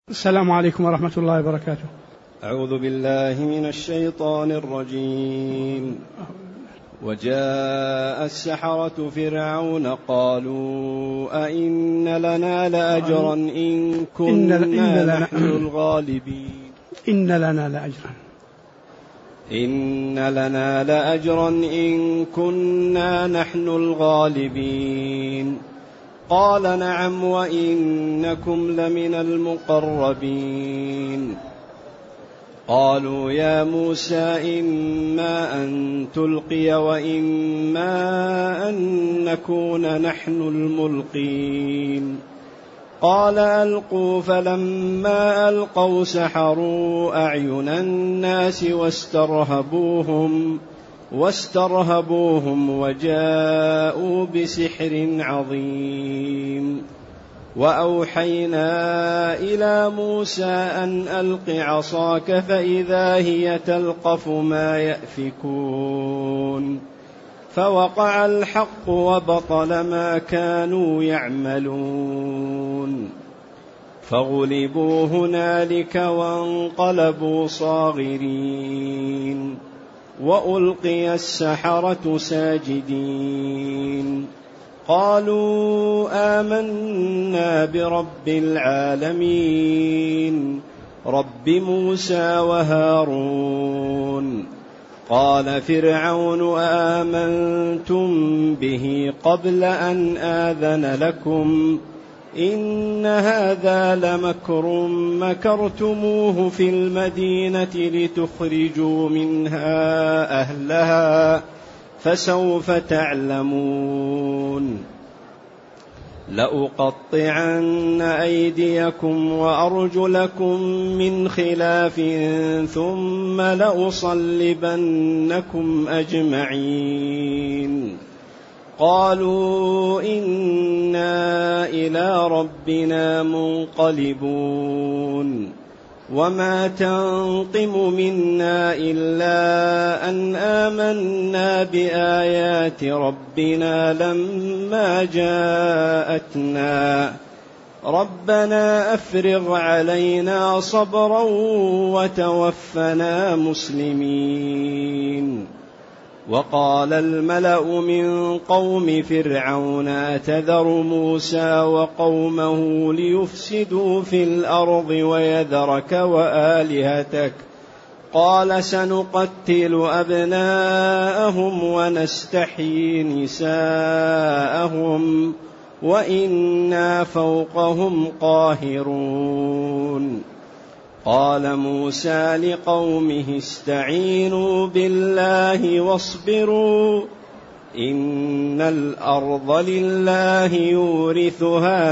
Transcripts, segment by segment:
السلام عليكم ورحمة الله وبركاته. أعوذ بالله من الشيطان الرجيم. وجاء السحرة فرعون قالوا أئن لنا لأجرا إن كنا نحن الغالبين. إن لنا لأجرا إن كنا نحن الغالبين. قال نعم وإنكم لمن المقربين. قالوا يا موسى إما أن تلقي وإما أن نكون نحن الملقين. قال ألقوا. فلما ألقوا سحروا أعين الناس واسترهبوهم وجاءوا بسحر عظيم. وأوحينا إلى موسى أن ألق عصاك فإذا هي تلقف ما يأفكون. فوقع الحق وبطل ما كانوا يعملون. فغلبوا هنالك وانقلبوا صاغرين. وألقي السحرة ساجدين. قالوا آمنا برب العالمين رب موسى وهارون. قال فرعون آمنتم به قبل أن آذن لكم إن هذا لمكر مكرتموه في المدينة لتخرجوا منها أهلها فسوف تعلمون. لأقطعن أيديكم وأرجلكم من خلاف ثم لأصلبنكم أجمعين. قالوا إنا إلى ربنا منقلبون. وما تنقم منا إلا أن آمنا بآيات ربنا لما جاءتنا. ربنا أفرغ علينا صبرا وتوفنا مسلمين. وقال الملأ من قوم فرعون أتذر موسى وقومه ليفسدوا في الأرض ويذرك وآلهتك. قال سنقتل أبناءهم ونستحيي نساءهم وإنا فوقهم قاهرون. قال موسى لقومه استعينوا بالله واصبروا إن الأرض لله يورثها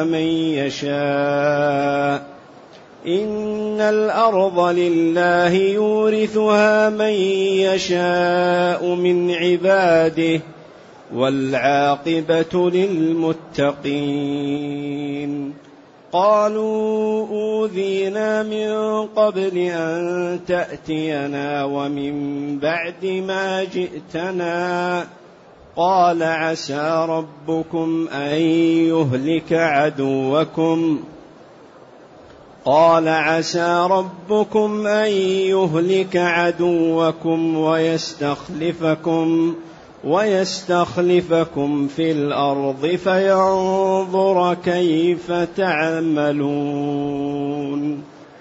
من يشاء من عباده والعاقبة للمتقين. قالوا أوذينا من قبل أن تأتينا ومن بعد ما جئتنا. قال عسى ربكم أن يهلك عدوكم ويستخلفكم في الأرض فينظر كيف تعملون.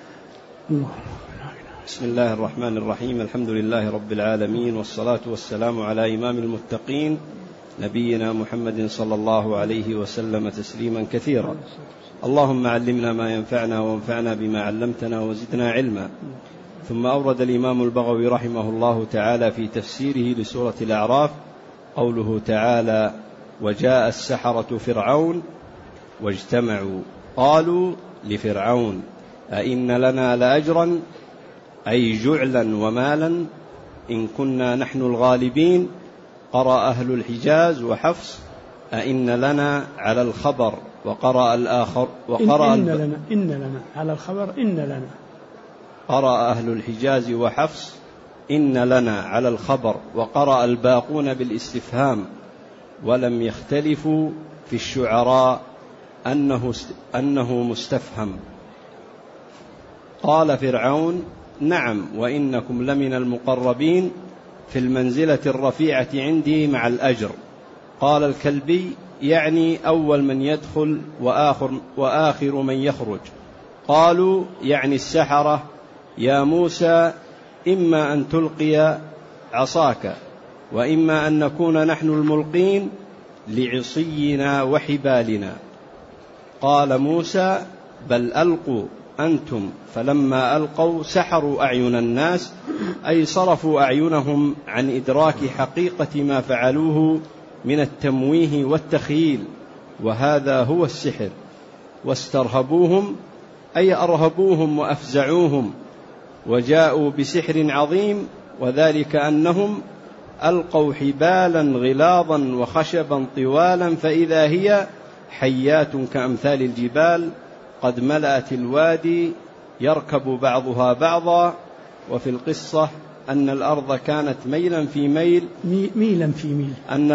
بسم الله الرحمن الرحيم. الحمد لله رب العالمين، والصلاة والسلام على إمام المتقين نبينا محمد صلى الله عليه وسلم تسليما كثيرا. اللهم علمنا ما ينفعنا وانفعنا بما علمتنا وزدنا علما. ثم أورد الإمام البغوي رحمه الله تعالى في تفسيره لسورة الأعراف قوله تعالى: وجاء السحرة فرعون واجتمعوا قالوا لفرعون أئن لنا لأجرا أي جعلا ومالا إن كنا نحن الغالبين. قرأ أهل الحجاز وحفص أئن لنا على الخبر، وقرأ الآخر إن لنا على الخبر إن لنا. قرأ أهل الحجاز وحفص إن لنا على الخبر، وقرأ الباقون بالاستفهام، ولم يختلفوا في الشعراء أنه مستفهم. قال فرعون: نعم وإنكم لمن المقربين في المنزلة الرفيعة عندي مع الأجر. قال الكلبي: يعني أول من يدخل وآخر من يخرج. قالوا: يعني السحرة. يا موسى إما أن تلقي عصاك وإما أن نكون نحن الملقين لعصينا وحبالنا. قال موسى: بل ألقوا أنتم. فلما ألقوا سحروا أعين الناس، أي صرفوا أعينهم عن إدراك حقيقة ما فعلوه من التمويه والتخييل، وهذا هو السحر. واسترهبوهم، أي أرهبوهم وأفزعوهم، وجاءوا بسحر عظيم، وذلك أنهم ألقوا حبالا غلاظا وخشبا طوالا فإذا هي حيات كأمثال الجبال قد ملأت الوادي يركب بعضها بعضا. وفي القصة أن الأرض كانت ميلا في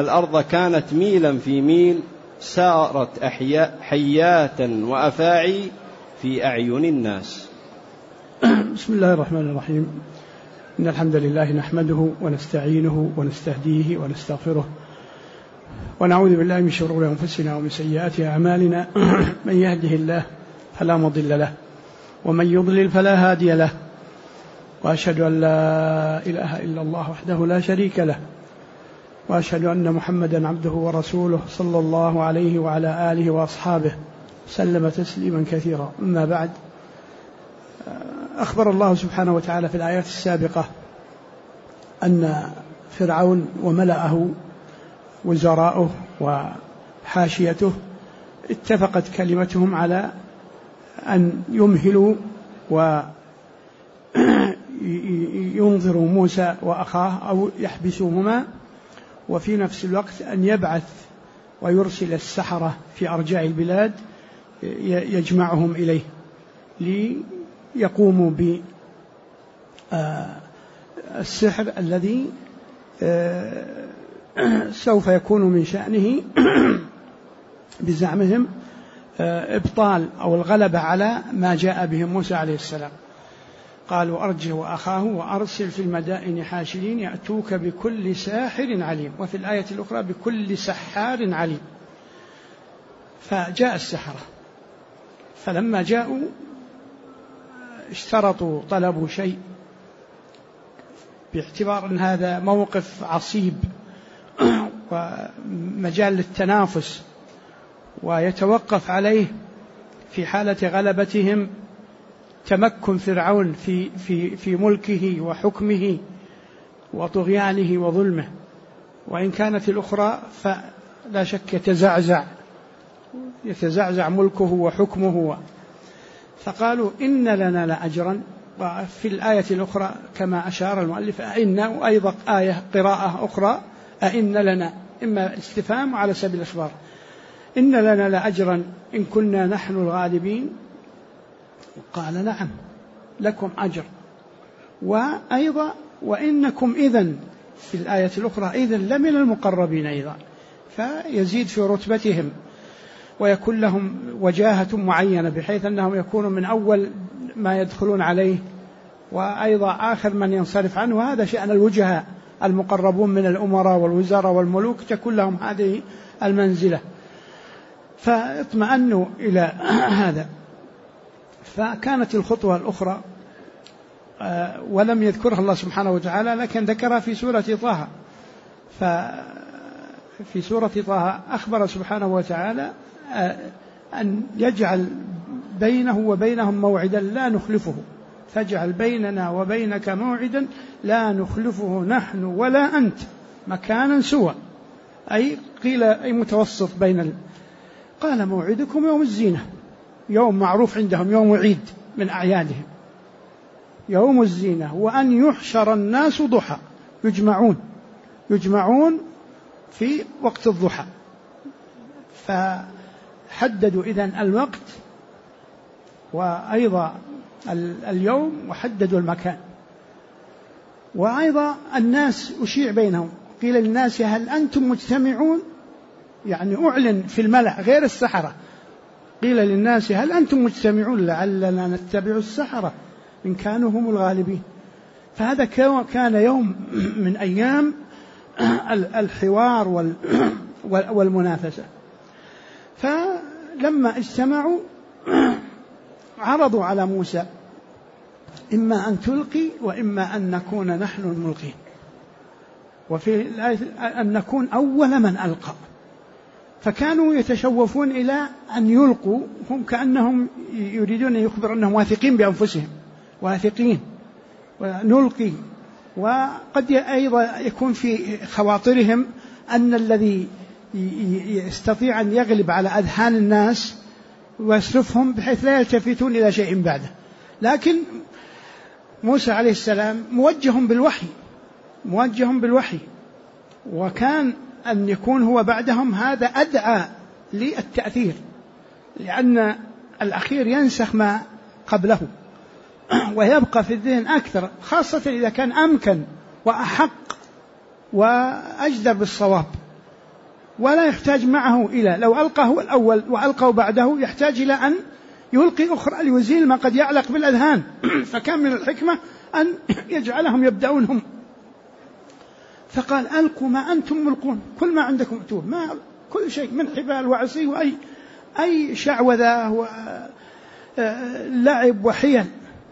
ميل سارت حياتا وأفاعي في أعين الناس. بسم الله الرحمن الرحيم. إن الحمد لله نحمده ونستعينه ونستهديه ونستغفره، ونعوذ بالله من شرور أنفسنا ومن سيئات أعمالنا. من يهده الله فلا مضل له، ومن يضلل فلا هادي له، وأشهد أن لا إله إلا الله وحده لا شريك له، وأشهد أن محمدا عبده ورسوله صلى الله عليه وعلى آله وأصحابه سلم تسليما كثيرا. أما بعد، أخبر الله سبحانه وتعالى في الآيات السابقة أن فرعون وملأه وزراؤه وحاشيته اتفقت كلمتهم على أن يمهلوا وينظروا موسى وأخاه أو يحبسوهما، وفي نفس الوقت أن يبعث ويرسل السحرة في أرجاء البلاد يجمعهم إليه ليقوموا بالسحر الذي سوف يكون من شأنه بزعمهم إبطال أو الغلبة على ما جاء به موسى عليه السلام. قالوا: أرجه وأخاه وأرسل في المدائن حاشرين يأتوك بكل ساحر عليم. وفي الآية الأخرى: بكل سحار عليم. فجاء السحرة، فلما جاءوا اشترطوا طلبوا شيء باعتبار أن هذا موقف عصيب ومجال للتنافس، ويتوقف عليه في حالة غلبتهم تمكن فرعون في ملكه وحكمه وطغيانه وظلمه، وإن كانت الأخرى فلا شك يتزعزع ملكه وحكمه. فقالوا: إن لنا لأجرا. وفي الآية الأخرى كما أشار المؤلف أئن، وأيضا قراءة أخرى أئن لنا، إما استفهام على سبيل الإخبار. إن لنا لأجرا إن كنا نحن الغالبين. قال: نعم لكم أجر. وأيضا: وإنكم إذن، في الآية الأخرى إذن لمن المقربين أيضا، فيزيد في رتبتهم ويكون لهم وجاهة معينة بحيث أنهم يكونوا من أول ما يدخلون عليه وأيضا آخر من ينصرف عنه. وهذا شأن الوجهاء المقربون من الأمراء والوزراء والملوك، تكون لهم هذه المنزلة، فاطمأنوا إلى هذا. فكانت الخطوة الأخرى ولم يذكرها الله سبحانه وتعالى، لكن ذكرها في سورة طه. ففي سورة طه أخبر سبحانه وتعالى أن يجعل بينه وبينهم موعدا لا نخلفه، فاجعل بيننا وبينك موعدا لا نخلفه نحن ولا أنت مكانا سوى، أي قيل أي متوسط بين قال: موعدكم يوم الزينة، يوم معروف عندهم، يوم عيد من أعيادهم، يوم الزينة، وأن يحشر الناس ضحى، يجمعون في وقت الضحى. فحددوا إذن الوقت وأيضا اليوم، وحددوا المكان. وأيضا الناس أشيع بينهم، قيل للناس: هل أنتم مجتمعون؟ يعني أعلن في الملأ غير السحرة، قيل للناس: هل أنتم مجتمعون لعلنا نتبع السحرة إن كانوا هم الغالبين. فهذا كان يوم من أيام الحوار والمنافسة. فلما اجتمعوا عرضوا على موسى إما أن تلقي وإما أن نكون نحن الملقين، وفي الآية أن نكون أول من ألقى. فكانوا يتشوفون إلى أن يلقوا، هم كأنهم يريدون أن يخبروا أنهم واثقين بأنفسهم، واثقين ونلقي. وقد أيضا يكون في خواطرهم أن الذي يستطيع أن يغلب على أذهان الناس ويصرفهم بحيث لا يلتفتون إلى شيء بعده. لكن موسى عليه السلام موجه بالوحي، وكان أن يكون هو بعدهم هذا أدعى للتأثير، لأن الأخير ينسخ ما قبله ويبقى في الذهن أكثر، خاصة إذا كان أمكن وأحق وأجدر بالصواب، ولا يحتاج معه إلى لو ألقاه الأول وألقوا بعده يحتاج إلى أن يلقي أخرى ليزيل ما قد يعلق بالأذهان. فكان من الحكمة أن يجعلهم يبدأون هم. فقال ألقوا ما أنتم ملقون، كل ما عندكم ائتوه، ما كل شيء من حبال وعصي وأي شعوذة ولعب وحيل.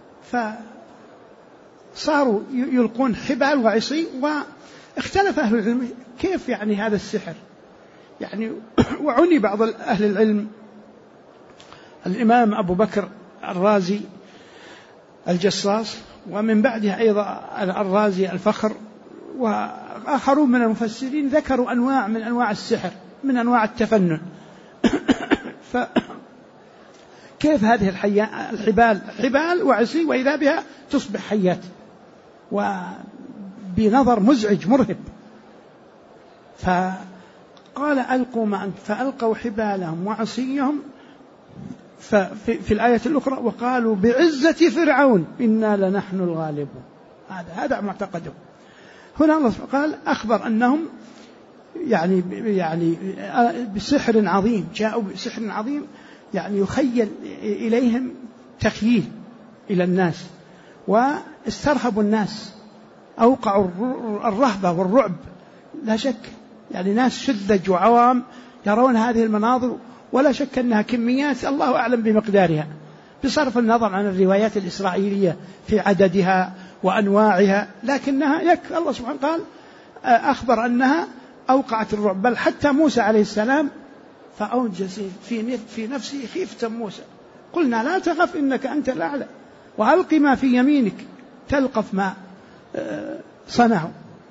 فصاروا يلقون حبال وعصي. واختلف أهل العلم كيف يعني هذا السحر يعني. وعني بعض أهل العلم الإمام أبو بكر الرازي الجصاص، ومن بعدها أيضا الرازي الفخر، وآخرون من المفسرين ذكروا أنواع من أنواع السحر، من أنواع التفنن. فكيف هذه الحبال حبال وعصي وإذا بها تصبح حيات، وبنظر مزعج مرهب. فقال ألقوا ما أنت، فألقوا حبالهم وعصيهم. في الآية الأخرى وقالوا بعزة فرعون إنا لنحن الغالبون. هذا معتقدهم. هنا الله قال أخبر أنهم يعني بسحر عظيم، جاءوا بسحر عظيم، يعني يخيل إليهم تخييل إلى الناس، واسترهبوا الناس، أوقعوا الرهبة والرعب لا شك. يعني ناس شدج وعوام يرون هذه المناظر، ولا شك أنها كميات الله أعلم بمقدارها، بصرف النظر عن الروايات الإسرائيلية في عددها وأنواعها، لكنها الله سبحانه قال أخبر أنها أوقعت الرعب. بل حتى موسى عليه السلام فأوجس في نفسه خيفة موسى، قلنا لا تخف إنك أنت الأعلى وألق ما في يمينك تلقف ما صنعوا،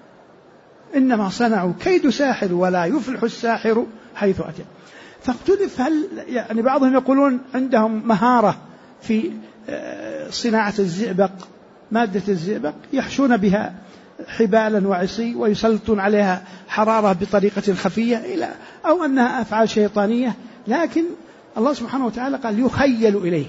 إنما صنعوا كيد ساحر ولا يفلح الساحر حيث أتى. فاختلف، هل يعني بعضهم يقولون عندهم مهارة في صناعة الزئبق، مادة الزئبق يحشون بها حبالا وعصي ويسلطون عليها حرارة بطريقة خفية، أو أنها أفعال شيطانية. لكن الله سبحانه وتعالى قال يخيل إليهم،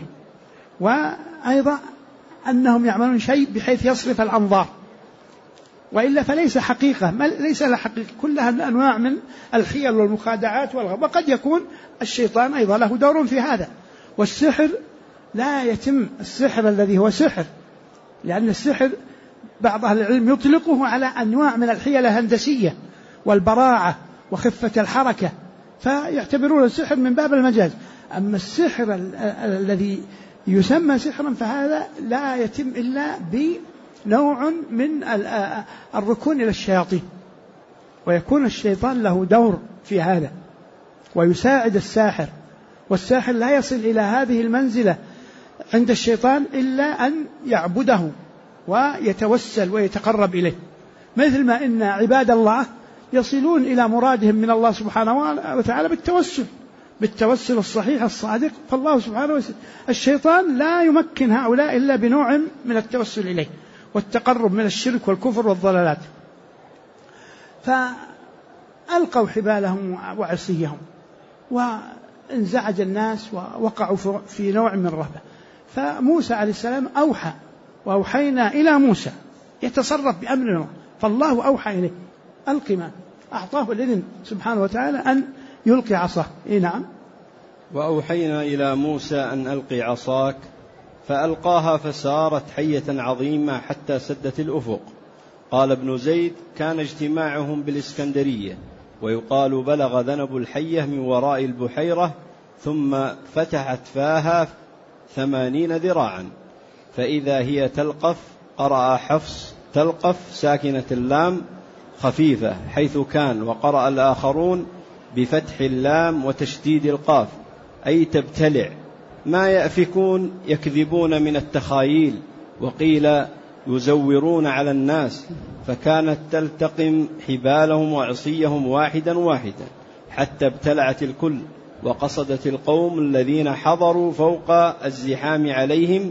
وأيضا أنهم يعملون شيء بحيث يصرف الأنظار، وإلا فليس حقيقة، ليس لها حقيقة، كلها أنواع من الحيل والمخادعات والغب. وقد يكون الشيطان أيضا له دور في هذا. والسحر لا يتم السحر الذي هو سحر، لأن السحر بعض أهل العلم يطلقه على أنواع من الحيل الهندسية والبراعة وخفة الحركة، فيعتبرون السحر من باب المجاز. أما السحر الذي يسمى سحرا فهذا لا يتم إلا بنوع من الركون إلى الشياطين، ويكون الشيطان له دور في هذا ويساعد الساحر. والساحر لا يصل إلى هذه المنزلة عند الشيطان إلا أن يعبده ويتوسل ويتقرب إليه، مثل ما إن عباد الله يصلون إلى مرادهم من الله سبحانه وتعالى بالتوسل الصحيح الصادق. فالله سبحانه وتعالى الشيطان لا يمكن هؤلاء إلا بنوع من التوسل إليه والتقرب من الشرك والكفر والضلالات. فألقوا حبالهم وعصيهم، وانزعج الناس ووقعوا في نوع من الرهبة. فموسى عليه السلام أوحى، وأوحينا إلى موسى يتصرف بأمرنا، فالله أوحى إليه ألقي ما أعطاه الإذن سبحانه وتعالى أن يلقي عصاه. نعم. وأوحينا إلى موسى أن ألقي عصاك فألقاها فسارت حية عظيمة حتى سدت الأفق. قال ابن زيد: كان اجتماعهم بالإسكندرية، ويقال بلغ ذنب الحية من وراء البحيرة، ثم فتحت فاها 80 ذراعا، فإذا هي تلقف. قرأ حفص تلقف ساكنة اللام خفيفة حيث كان، وقرأ الآخرون بفتح اللام وتشديد القاف، أي تبتلع. ما يأفكون يكذبون من التخايل، وقيل يزورون على الناس، فكانت تلتقم حبالهم وعصيهم واحدا واحدا حتى ابتلعت الكل، وقصدت القوم الذين حضروا فوق الزحام عليهم،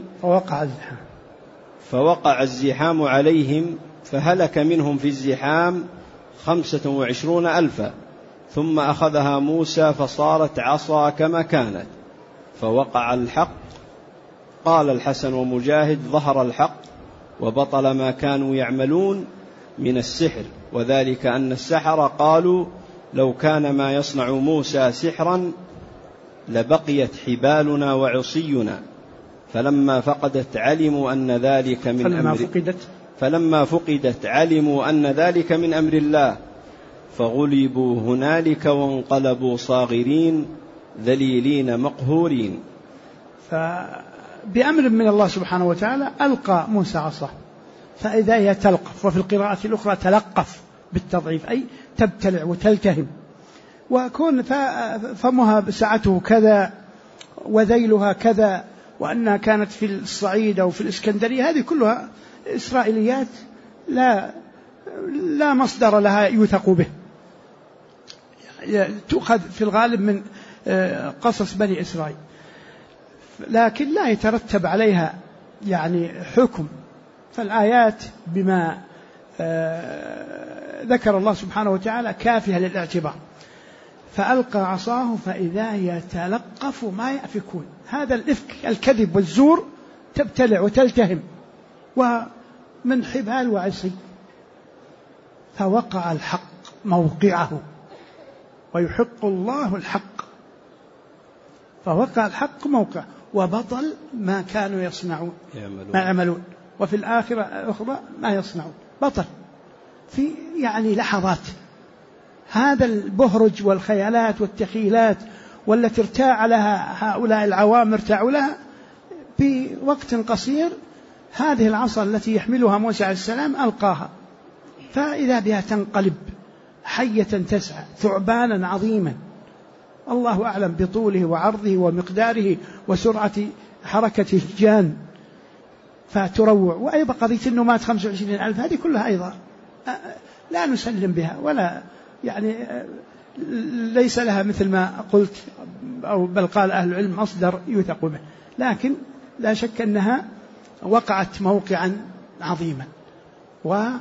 فوقع الزحام عليهم، فهلك منهم في الزحام 25,000. ثم أخذها موسى فصارت عصا كما كانت، فوقع الحق. قال الحسن ومجاهد: ظهر الحق وبطل ما كانوا يعملون من السحر، وذلك أن السحرة قالوا: لو كان ما يصنع موسى سحرا لبقيت حبالنا وعصينا. فلما فقدت علموا أن ذلك من أمر الله، فغلبوا هنالك وانقلبوا صاغرين ذليلين مقهورين. فبأمر من الله سبحانه وتعالى ألقى موسى عصاه، فإذا هي تلقف، وفي القراءة الأخرى تلقف بالتضعيف، أي تبتلع وتلتهم، وكون فمها سعته كذا وذيلها كذا، وأنها كانت في الصعيد أو في الإسكندرية، هذه كلها إسرائيليات لا مصدر لها يوثق به، تؤخذ في الغالب من قصص بني إسرائيل، لكن لا يترتب عليها يعني حكم. فالآيات بما ذكر الله سبحانه وتعالى كافية للاعتبار. فألقى عصاه فإذا يتلقف ما يأفكون، هذا الإفك الكذب والزور تبتلع وتلتهم، ومن حبال وعصي. فوقع الحق موقعه ويحق الله الحق، فوقع الحق موقع وبطل ما كانوا يصنعون ما يعملون، وفي الآخرة أخرى ما يصنعون بطل في يعني لحظات. هذا البهرج والخيالات والتخيلات والتي ارتاع لها هؤلاء العوام ارتاعوا لها في وقت قصير. هذه العصا التي يحملها موسى عليه السلام ألقاها، فإذا بها تنقلب حية تسعى، ثعبانا عظيما، الله أعلم بطوله وعرضه ومقداره وسرعة حركة الجان، فتروع. وأيضا قضية أنه مات 25,000 هذه كلها أيضا لا نسلم بها، ولا يعني ليس لها مثل ما قلت أو بل قال أهل العلم مصدر يوثق به، لكن لا شك أنها وقعت موقعا عظيما وبان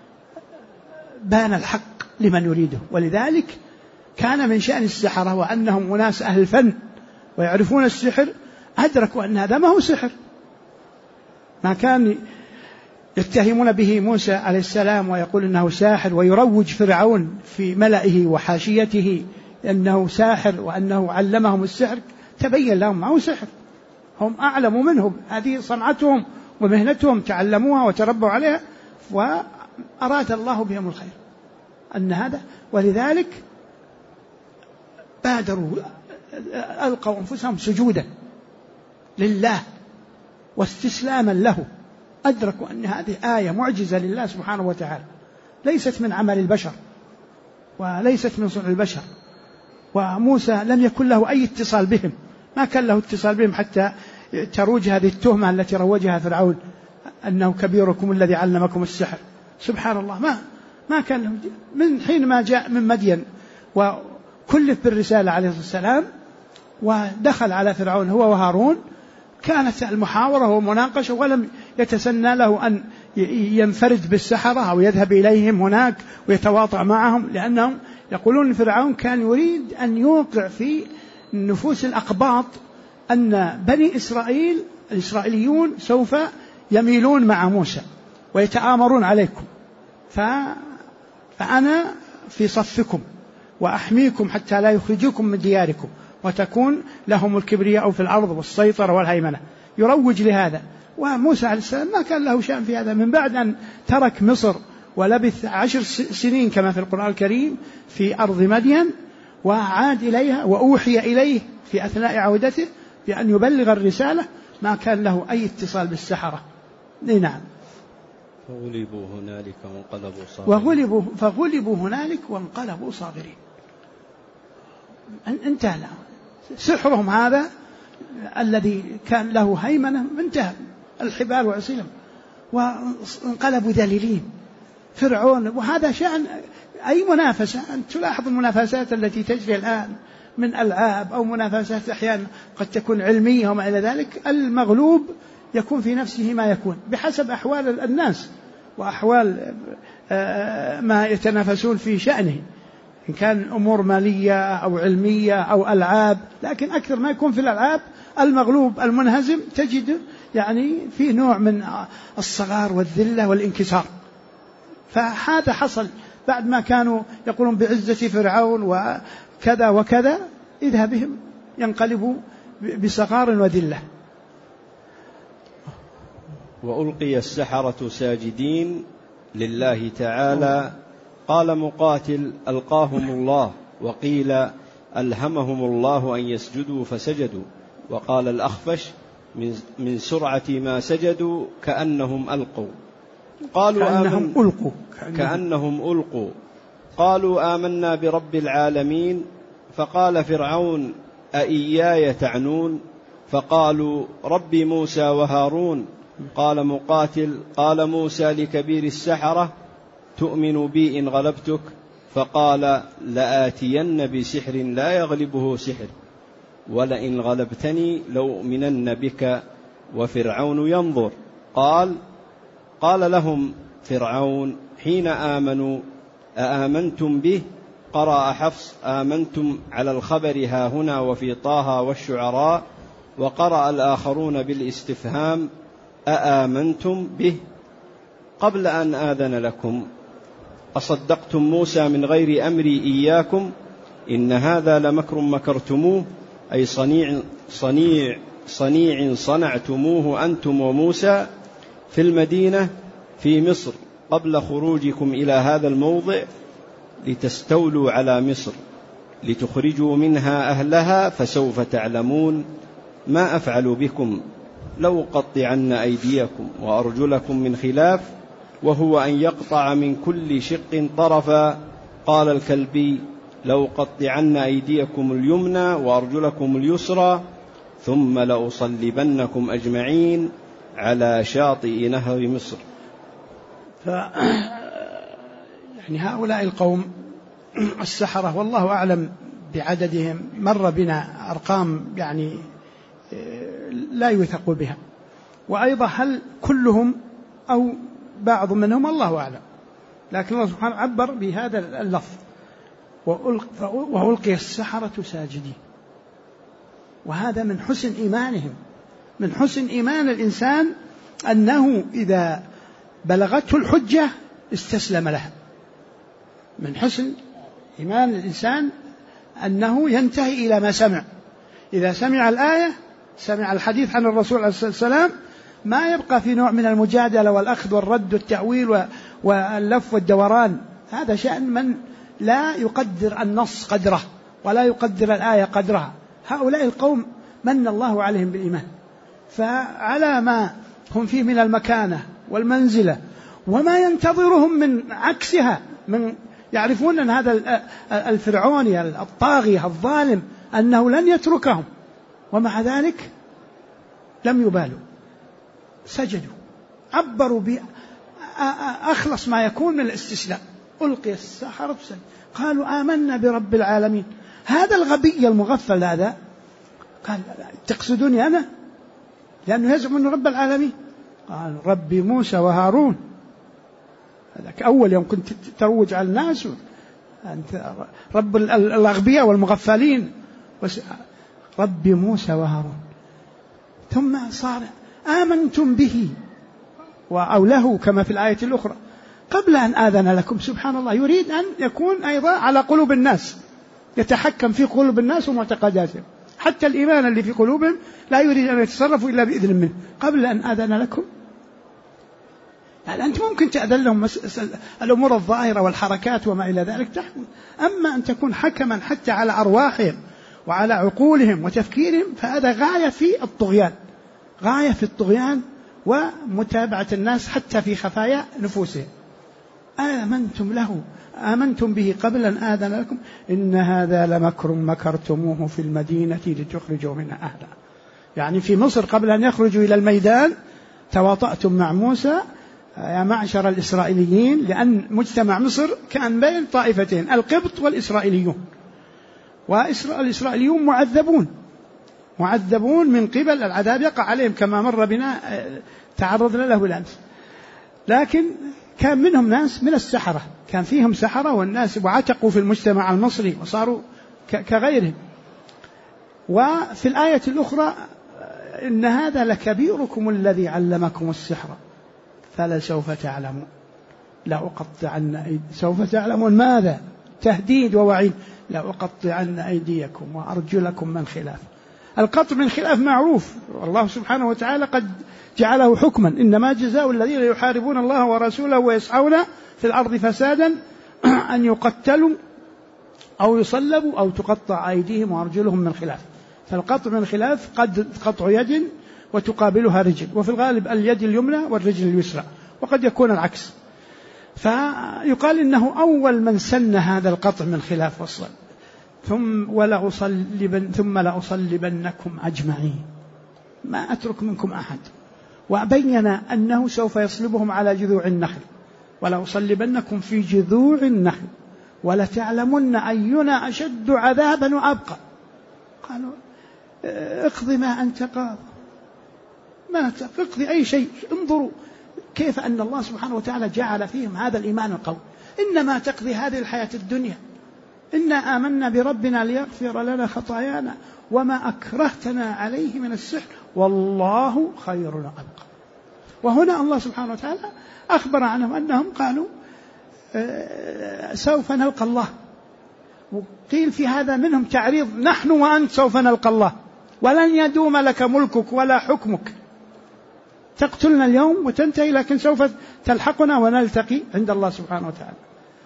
الحق لمن يريده. ولذلك كان من شأن السحرة وأنهم أناس أهل الفن ويعرفون السحر، أدركوا أن هذا ما هو سحر، ما كان يتهمون به موسى عليه السلام ويقول إنه ساحر، ويروج فرعون في ملئه وحاشيته أنه ساحر وأنه علمهم السحر. تبين لهم ما هو سحر، هم أعلم منهم، هذه صنعتهم ومهنتهم، تعلموها وتربوا عليها، وأراد الله بهم الخير أن هذا. ولذلك بادروا ألقوا أنفسهم سجودا لله واستسلاما له، أدركوا أن هذه آية معجزة لله سبحانه وتعالى، ليست من عمل البشر وليست من صنع البشر. وموسى لم يكن له أي اتصال بهم، ما كان له اتصال بهم حتى تروج هذه التهمة التي روجها فرعون أنه كبيركم الذي علمكم السحر. سبحان الله، ما كان له من حين ما جاء من مدين وكلف بالرسالة عليه الصلاة والسلام ودخل على فرعون هو وهارون، كانت المحاورة والمناقشة، ولم يتسنى له أن ينفرد بالسحرة أو يذهب إليهم هناك ويتواطع معهم، لأنهم يقولون فرعون كان يريد أن يوقع في نفوس الأقباط أن بني إسرائيل الإسرائيليون سوف يميلون مع موسى ويتآمرون عليكم، فأنا في صفكم وأحميكم حتى لا يخرجوكم من دياركم، وتكون لهم الكبرياء في الأرض والسيطرة والهيمنة. يروج لهذا. وموسى عليه السلام ما كان له شأن في هذا، من بعد أن ترك مصر ولبث 10 سنين كما في القرآن الكريم في أرض مدين، وعاد إليها وأوحي إليه في أثناء عودته بأن يبلغ الرسالة، ما كان له أي اتصال بالسحرة. نعم. فغلبوا هنالك وانقلبوا صاغرين. فغلبوا هنالك وانقلبوا صاغرين. انتهى سحرهم هذا الذي كان له هيمنة، انتهى الحبال وعصيهم وانقلبوا ذليلين. فرعون، وهذا شأن أي منافسة. أن تلاحظ المنافسات التي تجري الآن من ألعاب أو منافسات أحيانا قد تكون علمية وما إلى ذلك، المغلوب يكون في نفسه ما يكون بحسب أحوال الناس وأحوال ما يتنافسون في شأنه، إن كان أمور مالية أو علمية أو ألعاب. لكن أكثر ما يكون في الألعاب المغلوب المنهزم تجد يعني في نوع من الصغار والذلة والانكسار. فهذا حصل بعد ما كانوا يقولون بعزة فرعون وكذا وكذا، إذا بهم ينقلبوا بصغار وذلة. وألقي السحرة ساجدين لله تعالى. قال مقاتل: ألقاهم الله. وقيل: ألهمهم الله أن يسجدوا فسجدوا. وقال الأخفش: من سرعة ما سجدوا كأنهم ألقوا. كأنهم ألقوا. قالوا آمنا برب العالمين. فقال فرعون: أإياي تعنون؟ فقالوا: رب موسى وهارون. قال مقاتل: قال موسى لكبير السحرة: تؤمن بي إن غلبتك؟ فقال: لآتين بسحر لا يغلبه سحر، ولئن غلبتني لأؤمنن بك وفرعون ينظر. قال لهم فرعون حين آمنوا: أآمنتم به؟ قرأ حفص: آمنتم على الخبر ها هنا وفي طه والشعراء. وقرأ الآخرون بالاستفهام: أآمنتم به؟ قبل أن آذن لكم أصدقتم موسى من غير أمري إياكم؟ إن هذا لمكر مكرتموه، أي صنيع صنعتموه أنتم وموسى في المدينة في مصر قبل خروجكم إلى هذا الموضع لتستولوا على مصر لتخرجوا منها أهلها، فسوف تعلمون ما أفعل بكم، لأقطعن أيديكم وأرجلكم من خلاف، وهو أن يقطع من كل شق طرفا. قال الكلبي: لأقطعن أيديكم اليمنى وأرجلكم اليسرى ثم لأصلبنكم أجمعين على شاطئ نهر مصر. يعني هؤلاء القوم السحرة والله أعلم بعددهم، مر بنا أرقام يعني لا يوثق بها، وأيضا هل كلهم أو بعض منهم الله أعلم، لكن الله سبحانه عبر بهذا اللفظ: وألقي السحرة ساجدين. وهذا من حسن إيمانهم، من حسن إيمان الإنسان أنه إذا بلغته الحجة استسلم لها. من حسن إيمان الإنسان أنه ينتهي إلى ما سمع. إذا سمع الآية، سمع الحديث عن الرسول عليه الصلاة والسلام، ما يبقى في نوع من المجادلة والأخذ والرد والتأويل واللف والدوران. هذا شأن من لا يقدر النص قدره ولا يقدر الآية قدرها. هؤلاء القوم من الله عليهم بالإيمان، فعلى ما هم فيه من المكانة والمنزلة وما ينتظرهم من عكسها، من يعرفون أن هذا الفرعوني الطاغي الظالم أنه لن يتركهم، ومع ذلك لم يبالوا، سجدوا، عبروا بأخلص ما يكون من الاستسلام. ألقي السحرة سجدا قالوا آمنا برب العالمين. هذا الغبي المغفل هذا قال: تقصدوني أنا؟ لأنه يزعم أنه رب العالمين. قال: ربي موسى وهارون. هذاك أول يوم كنت تروج على الناس، أنت رب الأغبياء والمغفلين، ربي موسى وهارون. ثم صار آمنتم به أو له كما في الآية الأخرى قبل أن آذن لكم. سبحان الله، يريد أن يكون أيضا على قلوب الناس، يتحكم في قلوب الناس ومعتقداتهم حتى الإيمان اللي في قلوبهم لا يريد أن يتصرفوا إلا بإذن منه قبل أن آذن لكم. يعني أنت ممكن تأذن لهم الأمور الظاهرة والحركات وما إلى ذلك تحكم، أما أن تكون حكما حتى على أرواحهم وعلى عقولهم وتفكيرهم فهذا غاية في الطغيان، غاية في الطغيان ومتابعة الناس حتى في خفايا نفوسهم. آمنتم له، آمنتم به قبل أن آذن لكم، إن هذا لمكر مكرتموه في المدينة لتخرجوا منها أهلها. يعني في مصر قبل أن يخرجوا إلى الميدان تواطأتم مع موسى يا معشر الإسرائيليين، لأن مجتمع مصر كان بين طائفتين، القبط والإسرائيليون، والإسرائيليون معذبون من قبل العذاب يقع عليهم كما مر بنا تعرضنا له بالأمس. لكن كان منهم ناس من السحرة، كان فيهم سحرة والناس وعتقوا في المجتمع المصري وصاروا كغيرهم. وفي الآية الأخرى إن هذا لكبيركم الذي علمكم السحر فلسوف تعلمون لأقطعن سوف تعلمون ماذا؟ تهديد ووعيد. لأقطعن أيديكم وأرجلكم من خلاف. القطع من خلاف معروف، الله سبحانه وتعالى قد جعله حكما، إنما جزاء الذين يحاربون الله ورسوله ويسعون في الأرض فسادا أن يقتلوا أو يصلبوا أو تقطع أيديهم وأرجلهم من خلاف. فالقطع من خلاف قد قطع يد وتقابلها رجل، وفي الغالب اليد اليمنى والرجل اليسرى، وقد يكون العكس. فيقال إنه أول من سن هذا القطع من خلاف والصلب. ثم لأصلبنكم أجمعين ما أترك منكم أحد. وبين أنه سوف يصلبهم على جذوع النخل، ولأصلبنكم في جذوع النخل ولتعلمن أينا أشد عذابا وأبقى. قالوا اقضي ما أنت قاض، ما تقضي أي شيء. انظروا كيف أن الله سبحانه وتعالى جعل فيهم هذا الإيمان القوي. إنما تقضي هذه الحياة الدنيا، إنا آمنا بربنا ليغفر لنا خطايانا وما أكرهتنا عليه من السحر والله خير وأبقى. وهنا الله سبحانه وتعالى أخبر عنهم أنهم قالوا سوف نلقى الله. وقيل في هذا منهم تعريض، نحن وأنت سوف نلقى الله ولن يدوم لك ملكك ولا حكمك، تقتلنا اليوم وتنتهي، لكن سوف تلحقنا ونلتقي عند الله سبحانه وتعالى.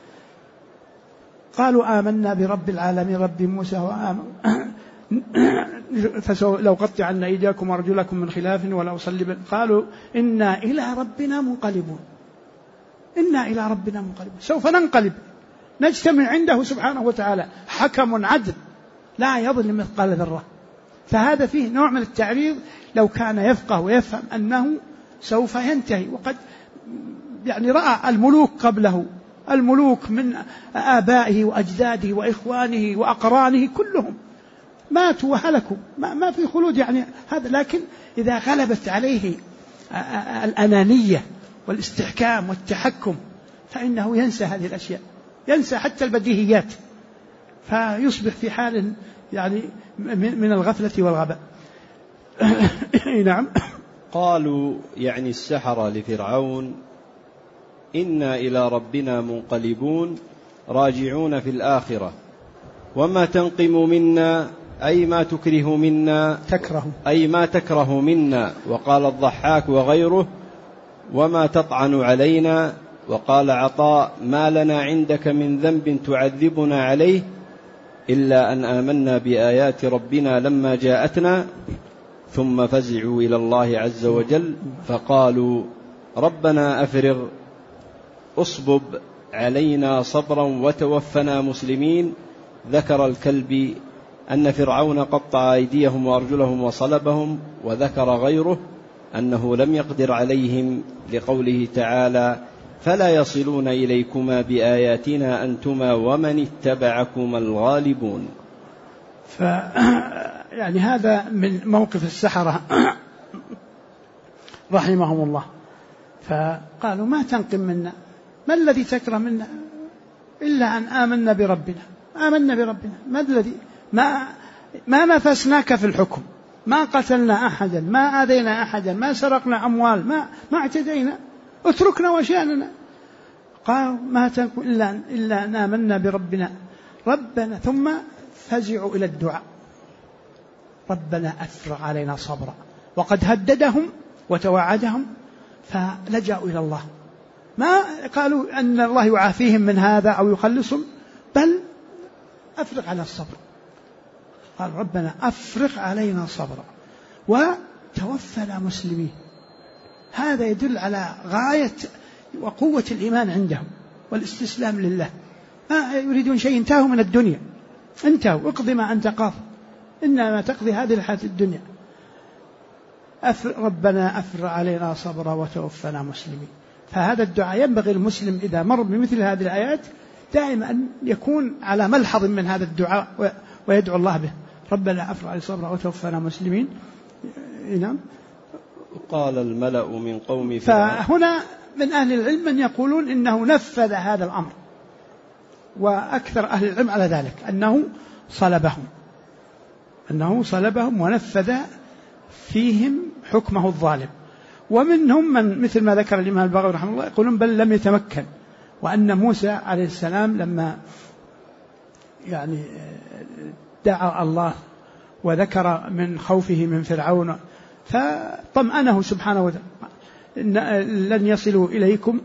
قالوا آمنا برب العالمين رب موسى لو قطعن أيديكم وأرجلكم من خلاف ولا أصلبن. قالوا إنا إلى ربنا منقلبون، إنا إلى ربنا منقلبون، سوف ننقلب نجتمع عنده سبحانه وتعالى، حكم عدل لا يظلم مثقال ذرة. فهذا فيه نوع من التعريض لو كان يفقه ويفهم أنه سوف ينتهي. وقد يعني رأى الملوك قبله، الملوك من آبائه وأجداده وإخوانه وأقرانه كلهم ماتوا وهلكوا، ما في خلود يعني هذا. لكن إذا غلبت عليه الأنانية والاستحكام والتحكم فإنه ينسى هذه الأشياء، ينسى حتى البديهيات، فيصبح في حال يعني من الغفلة والغباء. نعم. قالوا يعني السحرة لفرعون إنا إلى ربنا منقلبون راجعون في الآخرة وما تنقم منا أي ما تكره منا، أي ما تكره منا. وقال الضحاك وغيره وما تطعن علينا. وقال عطاء ما لنا عندك من ذنب تعذبنا عليه إلا أن آمنا بآيات ربنا لما جاءتنا ثم فزعوا إلى الله عز وجل فقالوا ربنا أفرغ أصبب علينا صبرا وتوفنا مسلمين. ذكر الكلبي أن فرعون قطع أيديهم وأرجلهم وصلبهم. وذكر غيره أنه لم يقدر عليهم لقوله تعالى فلا يصلون إليكما بآياتنا أنتما ومن اتبعكما الغالبون. يعني هذا من موقف السحرة رحمهم الله. فقالوا ما تنقم منا، ما الذي تكره منا إلا أن آمنا بربنا، آمنا بربنا. ما الذي ما نفسناك في الحكم، ما قتلنا أحدا، ما آذينا أحدا، ما سرقنا أموال، ما اعتدينا، اتركنا وشأننا. قالوا ما تنقم إلا أن آمنا بربنا ربنا. ثم فزعوا إلى الدعاء، ربنا أفرغ علينا صبرا، وقد هددهم وتوعدهم فلجأوا إلى الله، ما قالوا أن الله يعافيهم من هذا أو يخلصهم، بل أفرغ على الصبر، قال ربنا أفرغ علينا صبرا وتوفنا مسلمين. هذا يدل على غاية وقوة الإيمان عندهم والاستسلام لله، ما يريدون شيء، انتهوا من الدنيا، انتهوا، اقضي ما أنت قاض، إنما تقضي هذه الحياة الدنيا. ربنا أفرغ علينا صبرا وتوفنا مسلمين. فهذا الدعاء ينبغي المسلم إذا مر بمثل هذه الآيات دائما أن يكون على ملحظ من هذا الدعاء ويدعو الله به، ربنا أفرغ علينا صبرا وتوفنا مسلمين. نعم. قال الملأ من قوم فرعون. فهنا من أهل العلم من يقولون إنه نفذ هذا الأمر، وأكثر أهل العلم على ذلك أنه صلبهم ونفذ فيهم حكمه الظالم. ومنهم من مثل ما ذكر الإمام البغوي رحمه الله يقولون بل لم يتمكن، وأن موسى عليه السلام لما يعني دعا الله وذكر من خوفه من فرعون فطمأنه سبحانه وتعالى لن يصلوا إليكم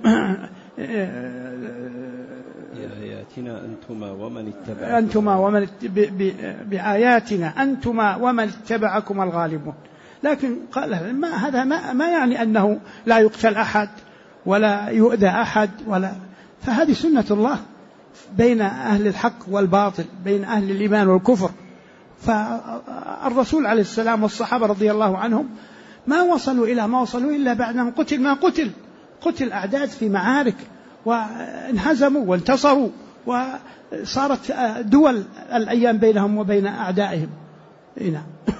بآياتنا أنتما ومن بآياتنا أنتما ومن اتبعكم الغالبون. لكن قال هذا ما يعني أنه لا يقتل أحد ولا يؤذى أحد، فهذه سنة الله بين أهل الحق والباطل، بين أهل الإيمان والكفر. فالرسول عليه السلام والصحابة رضي الله عنهم ما وصلوا إلى ما وصلوا إلا بعد أن قتل أعداد في معارك وانهزموا وانتصروا، وصارت دول الأيام بينهم وبين أعدائهم. نعم.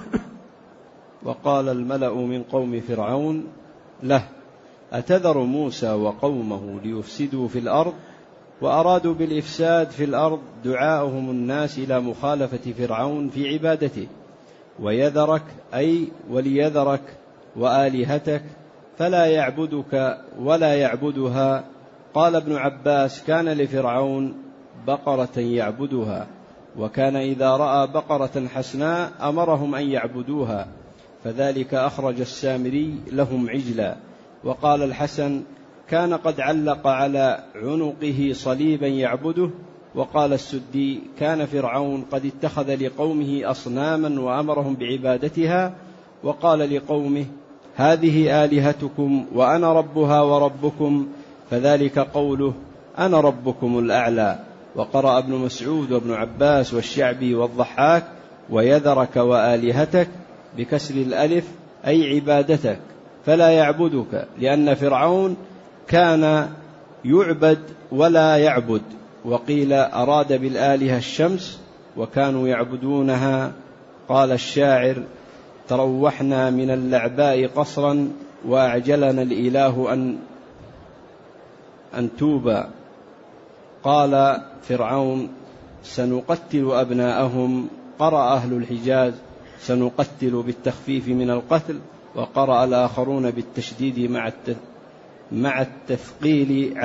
وقال الملأ من قوم فرعون له أتذر موسى وقومه ليفسدوا في الأرض، وأرادوا بالإفساد في الأرض دعاءهم الناس إلى مخالفة فرعون في عبادته، ويذرك أي وليذرك وآلهتك فلا يعبدك ولا يعبدها. قال ابن عباس كان لفرعون بقرة يعبدها، وكان إذا رأى بقرة حسناء أمرهم أن يعبدوها، فذلك أخرج السامري لهم عجلا. وقال الحسن كان قد علق على عنقه صليبا يعبده. وقال السدي كان فرعون قد اتخذ لقومه أصناما وأمرهم بعبادتها، وقال لقومه هذه آلهتكم وأنا ربها وربكم، فذلك قوله أنا ربكم الأعلى. وقرأ ابن مسعود وابن عباس والشعبي والضحاك ويذرك وآلهتك بكسر الألف أي عبادتك فلا يعبدك، لأن فرعون كان يعبد ولا يعبد. وقيل أراد بالآلهة الشمس وكانوا يعبدونها. قال الشاعر تروحنا من اللعباء قصرا وأعجلنا الإله أن توبا. قال فرعون سنقتل أبناءهم. قرأ أهل الحجاز سنقتل بالتخفيف من القتل، وقرأ الآخرون بالتشديد مع التثقيل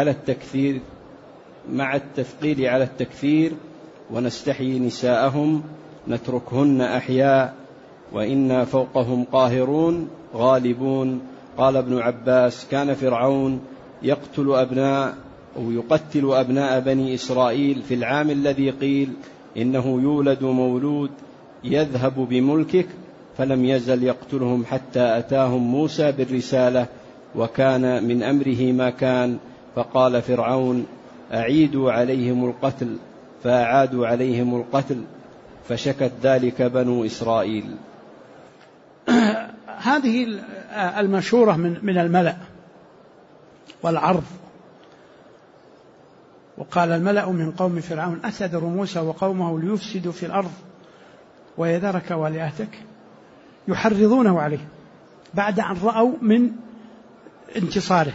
على التكثير ونستحيي نساءهم نتركهن أحياء وإنا فوقهم قاهرون غالبون. قال ابن عباس كان فرعون يقتل أبناء بني إسرائيل في العام الذي قيل إنه يولد مولود يذهب بملكك، فلم يزل يقتلهم حتى أتاهم موسى بالرسالة، وكان من أمره ما كان. فقال فرعون أعيدوا عليهم القتل، فأعادوا عليهم القتل، فشكت ذلك بنو إسرائيل. هذه المشورة من الملأ والعرض. وقال الملأ من قوم فرعون أتذر موسى وقومه ليفسدوا في الأرض ويذرك وآلهتك، يحرضونه عليه بعد أن رأوا من انتصاره.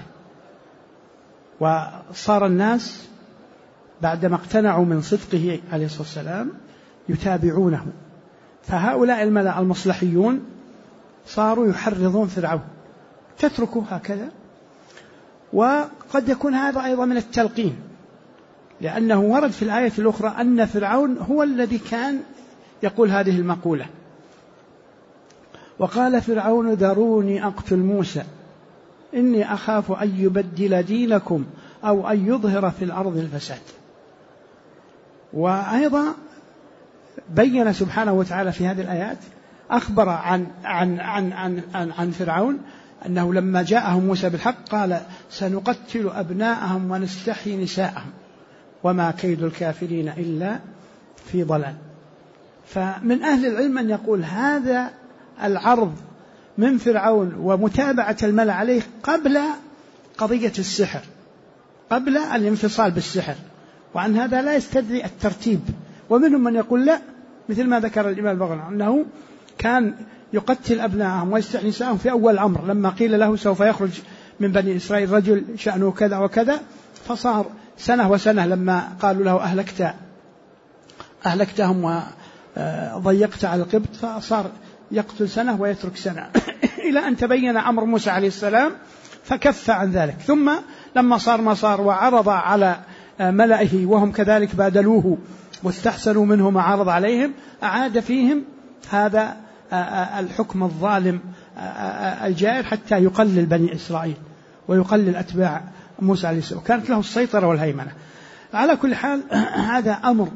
وصار الناس بعدما اقتنعوا من صدقه عليه الصلاة والسلام يتابعونه، فهؤلاء الملأ المصلحيون صاروا يحرضون فرعون تتركوا هكذا. وقد يكون هذا أيضا من التلقين، لأنه ورد في الآية الأخرى أن فرعون هو الذي كان يقول هذه المقولة، وقال فرعون ذروني أقتل موسى إني أخاف أن يبدل دينكم أو أن يظهر في الأرض الفساد. وأيضا بين سبحانه وتعالى في هذه الآيات أخبر عن فرعون أنه لما جاءهم موسى بالحق قال سنقتل أبناءهم ونستحيي نساءهم وما كيد الكافرين إلا في ضلال. فمن أهل العلم من يقول هذا العرض من فرعون ومتابعة الملأ عليه قبل قضية السحر، قبل الانفصال بالسحر، وعن هذا لا يستدعي الترتيب. ومنهم من يقول لا، مثل ما ذكر الإمام البغوي أنه كان يقتل أبنائهم ويستحيي نساءهم في أول الأمر، لما قيل له سوف يخرج من بني إسرائيل رجل شأنه كذا وكذا، فصار سنة وسنة لما قالوا له أهلكتهم وضيقت على القبط، فصار يقتل سنة ويترك سنة إلى أن تبين أمر موسى عليه السلام فكف عن ذلك. ثم لما صار ما صار وعرض على ملئه وهم كذلك بادلوه واستحسنوا منه ما عرض عليهم، أعاد فيهم هذا الحكم الظالم الجائر حتى يقلل بني إسرائيل ويقلل أتباع موسى عليه السلام، كانت له السيطرة والهيمنة. على كل حال هذا أمر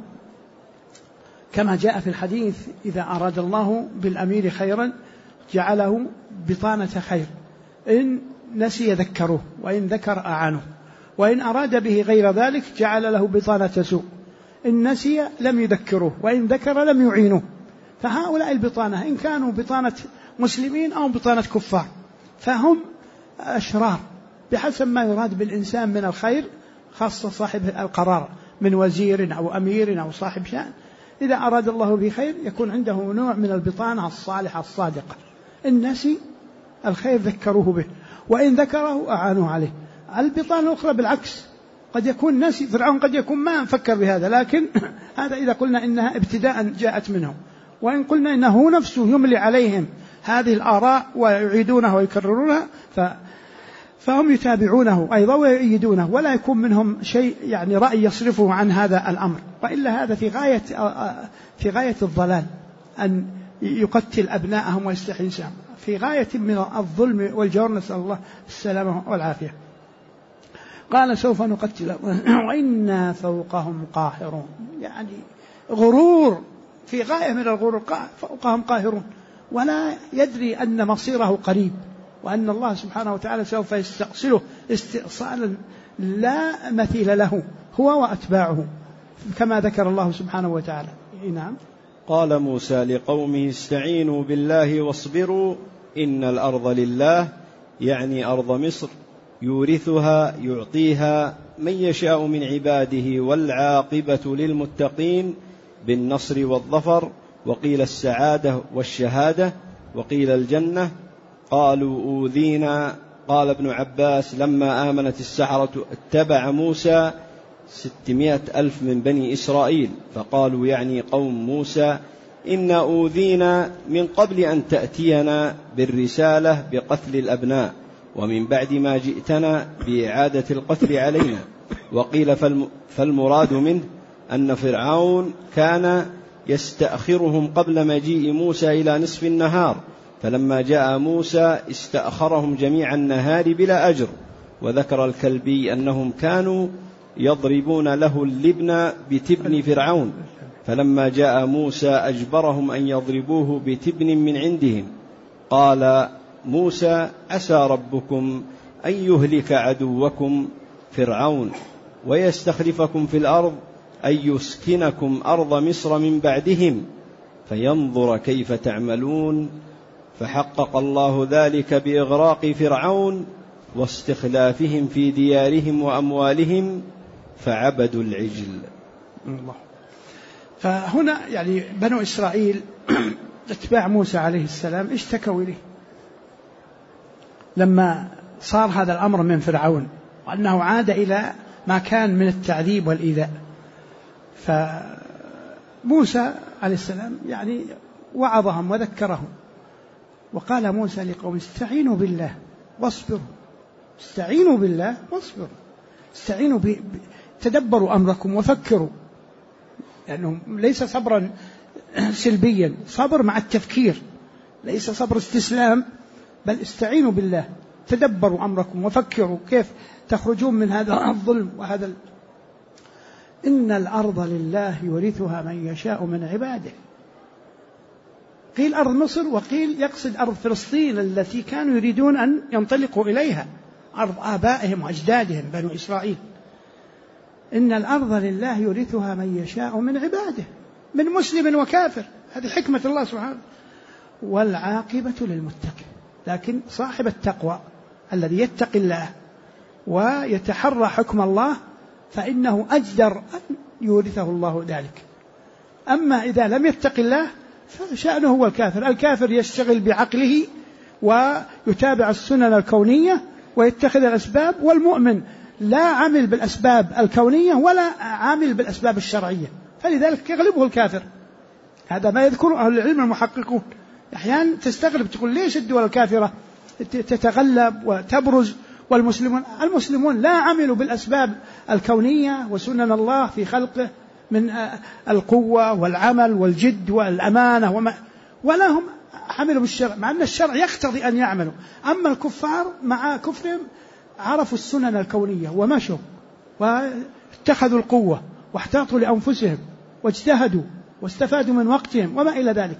كما جاء في الحديث إذا أراد الله بالأمير خيرا جعله بطانة خير، إن نسي ذكروه وإن ذكر أعانه، وإن أراد به غير ذلك جعل له بطانة سوء، إن نسي لم يذكروه وإن ذكر لم يعينوه. فهؤلاء البطانة إن كانوا بطانة مسلمين أو بطانة كفار فهم أشرار بحسب ما يراد بالإنسان من الخير، خاصة صاحب القرار من وزير أو أمير أو صاحب شأن، إذا أراد الله به خير يكون عنده نوع من البطانة الصالحة الصادقة، إن نسي الخير ذكروه به وإن ذكره أعانوه عليه. البطانة الأخرى بالعكس، قد يكون نسي، فرعون قد يكون ما فكر بهذا، لكن هذا إذا قلنا إنها ابتداء جاءت منهم، وإن قلنا إنه نفسه يملي عليهم هذه الآراء ويعيدونها ويكررونها فهم يتابعونه أيضا ويؤيدونه، ولا يكون منهم شيء يعني رأي يصرفه عن هذا الأمر، وإلا هذا في غاية الضلال أن يقتل أبناءهم ويستحيي نساءهم، في غاية من الظلم والجور، نسأل الله السلامة والعافية. قال سوف نقتل وإنا فوقهم قاهرون، يعني غرور في غاية من الغرور، فوقهم قاهرون، ولا يدري أن مصيره قريب وأن الله سبحانه وتعالى سوف يستأصله استئصالا لا مثيل له هو وأتباعه كما ذكر الله سبحانه وتعالى. نعم. قال موسى لقومه استعينوا بالله واصبروا إن الأرض لله، يعني أرض مصر، يورثها يعطيها من يشاء من عباده والعاقبة للمتقين بالنصر والظفر، وقيل السعادة والشهادة، وقيل الجنة. قالوا أوذينا. قال ابن عباس لما آمنت السحرة اتبع موسى 600,000 من بني إسرائيل، فقالوا يعني قوم موسى إن أوذينا من قبل أن تأتينا بالرسالة بقتل الأبناء ومن بعد ما جئتنا بإعادة القتل علينا. وقيل فالمراد منه أن فرعون كان يستأخرهم قبل مجيء موسى إلى نصف النهار، فلما جاء موسى استأخرهم جميع النهار بلا أجر. وذكر الكلبي أنهم كانوا يضربون له اللبن بتبن فرعون، فلما جاء موسى أجبرهم أن يضربوه بتبن من عندهم. قال موسى عسى ربكم أن يهلك عدوكم فرعون ويستخلفكم في الأرض، أن يسكنكم أرض مصر من بعدهم فينظر كيف تعملون. فحقق الله ذلك بإغراق فرعون واستخلافهم في ديارهم وأموالهم فعبدوا العجل. الله. فهنا يعني بنو إسرائيل اتباع موسى عليه السلام اشتكوا إليه لما صار هذا الأمر من فرعون وأنه عاد إلى ما كان من التعذيب والإيذاء. فموسى عليه السلام يعني وعظهم وذكرهم، وقال موسى لقوم استعينوا بالله واصبروا، استعينوا بالله واصبروا، استعينوا تدبروا أمركم وفكروا، لأنه ليس صبرا سلبيا، صبر مع التفكير، ليس صبر استسلام، بل استعينوا بالله، تدبروا أمركم وفكروا كيف تخرجون من هذا الظلم وهذا إن الأرض لله يورثها من يشاء من عباده. قيل أرض مصر، وقيل يقصد أرض فلسطين التي كانوا يريدون أن ينطلقوا إليها، أرض آبائهم وأجدادهم بنو إسرائيل. إن الأرض لله يورثها من يشاء من عباده، من مسلم وكافر، هذه حكمة الله سبحانه. والعاقبة للمتقين، لكن صاحب التقوى الذي يتقي الله ويتحرى حكم الله فإنه أجدر أن يورثه الله ذلك. أما إذا لم يتق الله فشأنه هو الكافر. الكافر يشتغل بعقله ويتابع السنن الكونية ويتخذ الأسباب، والمؤمن لا عمل بالأسباب الكونية ولا عامل بالأسباب الشرعية، فلذلك يغلبه الكافر. هذا ما يذكر أهل العلم المحققون. أحيانا تستغرب تقول ليش الدول الكافرة تتغلب وتبرز والمسلمون لا عملوا بالأسباب الكونية وسنن الله في خلقه من القوة والعمل والجد والأمانة ولا هم عملوا بالشرع، مع أن الشرع يقتضي أن يعملوا. أما الكفار مع كفرهم عرفوا السنن الكونية ومشوا واتخذوا القوة واحتاطوا لأنفسهم واجتهدوا واستفادوا من وقتهم وما إلى ذلك.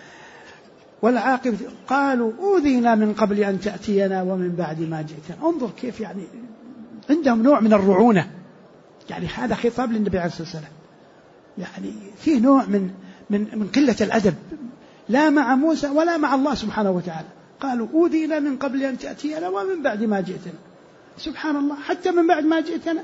والعاقبة قالوا أوذينا من قبل أن تأتينا ومن بعد ما جئتنا. انظر كيف يعني عندهم نوع من الرعونة، يعني هذا خطاب للنبي عليه الصلاة والسلام، يعني فيه نوع من قلة الأدب، لا مع موسى ولا مع الله سبحانه وتعالى. قالوا أوذينا من قبل أن تأتينا ومن بعد ما جئتنا. سبحان الله، حتى من بعد ما جئتنا،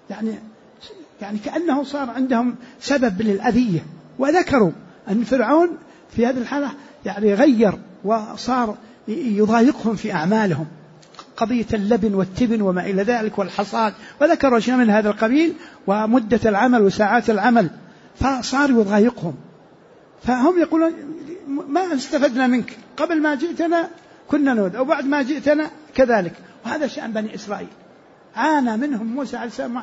يعني كأنه صار عندهم سبب للأذية. وذكروا أن فرعون في هذه الحالة يعني غير وصار يضايقهم في أعمالهم، قضية اللبن والتبن وما إلى ذلك والحصاد، وذكروا شيء من هذا القبيل ومدة العمل وساعات العمل، فصار يضايقهم. فهم يقولون ما استفدنا منك، قبل ما جئتنا كنا نود، وبعد ما جئتنا كذلك. وهذا شأن بني إسرائيل، عانى منهم موسى عليه السلام.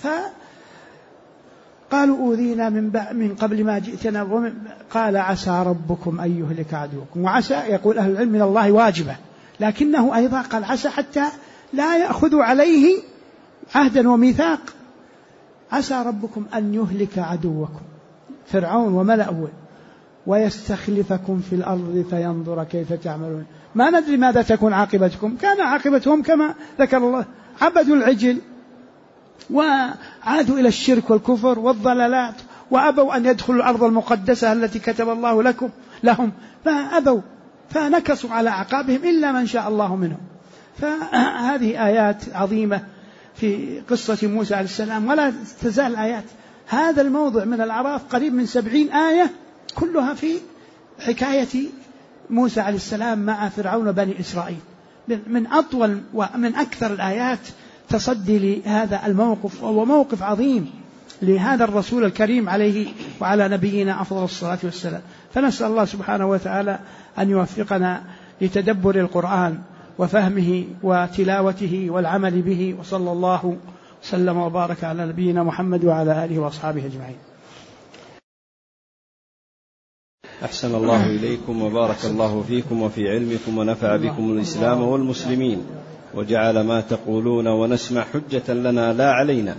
قالوا أوذينا من قبل ما جئتنا قال عسى ربكم أن يهلك عدوكم. وعسى يقول أهل العلم من الله واجبة، لكنه أيضا قال عسى حتى لا يأخذوا عليه عهدا وميثاق. عسى ربكم أن يهلك عدوكم فرعون وملأه ويستخلفكم في الأرض فينظر كيف تعملون. ما ندري ماذا تكون عاقبتكم. كان عاقبتهم كما ذكر الله، عبدوا العجل وعادوا إلى الشرك والكفر والضلالات، وأبوا أن يدخلوا الأرض المقدسة التي كتب الله لهم، فأبوا فنكصوا على أعقابهم إلا من شاء الله منهم. فهذه آيات عظيمة في قصة موسى عليه السلام، ولا تزال آيات. هذا الموضع من الأعراف قريب من 70 آية كلها في حكاية موسى عليه السلام مع فرعون وبني إسرائيل، من أطول ومن أكثر الآيات تصدي لهذا الموقف، وهو موقف عظيم لهذا الرسول الكريم عليه وعلى نبينا أفضل الصلاة والسلام. فنسأل الله سبحانه وتعالى أن يوفقنا لتدبر القرآن وفهمه وتلاوته والعمل به، وصلى الله وسلم وبارك على نبينا محمد وعلى آله وأصحابه أجمعين. أحسن الله إليكم وبارك الله فيكم وفي علمكم ونفع بكم الإسلام والمسلمين، وجعل ما تقولون ونسمع حجة لنا لا علينا.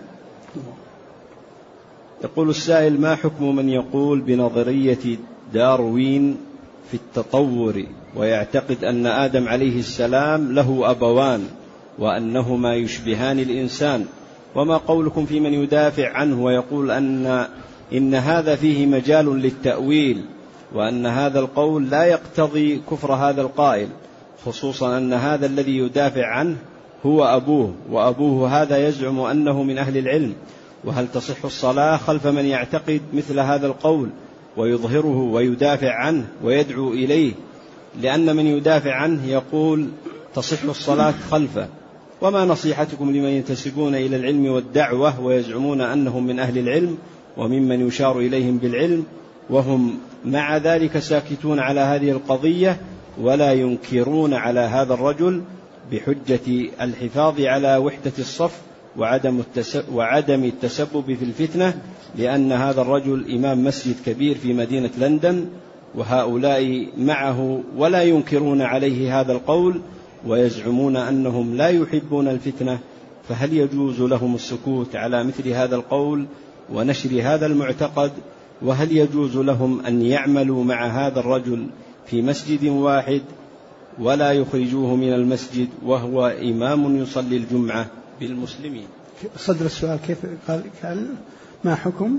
يقول السائل: ما حكم من يقول بنظرية داروين في التطور ويعتقد أن آدم عليه السلام له أبوان وأنهما يشبهان الإنسان؟ وما قولكم في من يدافع عنه ويقول إن هذا فيه مجال للتأويل، وأن هذا القول لا يقتضي كفر هذا القائل، خصوصا أن هذا الذي يدافع عنه هو أبوه، وأبوه هذا يزعم أنه من أهل العلم؟ وهل تصح الصلاة خلف من يعتقد مثل هذا القول ويظهره ويدافع عنه ويدعو إليه؟ لأن من يدافع عنه يقول تصح الصلاة خلفه. وما نصيحتكم لمن ينتسبون إلى العلم والدعوة ويزعمون أنهم من أهل العلم وممن يشار إليهم بالعلم، وهم مع ذلك ساكتون على هذه القضية ولا ينكرون على هذا الرجل بحجة الحفاظ على وحدة الصف وعدم التسبب في الفتنة، لأن هذا الرجل إمام مسجد كبير في مدينة لندن وهؤلاء معه ولا ينكرون عليه هذا القول ويزعمون أنهم لا يحبون الفتنة، فهل يجوز لهم السكوت على مثل هذا القول ونشر هذا المعتقد؟ وهل يجوز لهم أن يعملوا مع هذا الرجل في مسجد واحد ولا يخرجوه من المسجد وهو إمام يصلي الجمعة بالمسلمين؟ صدر السؤال كيف قال ما حكم؟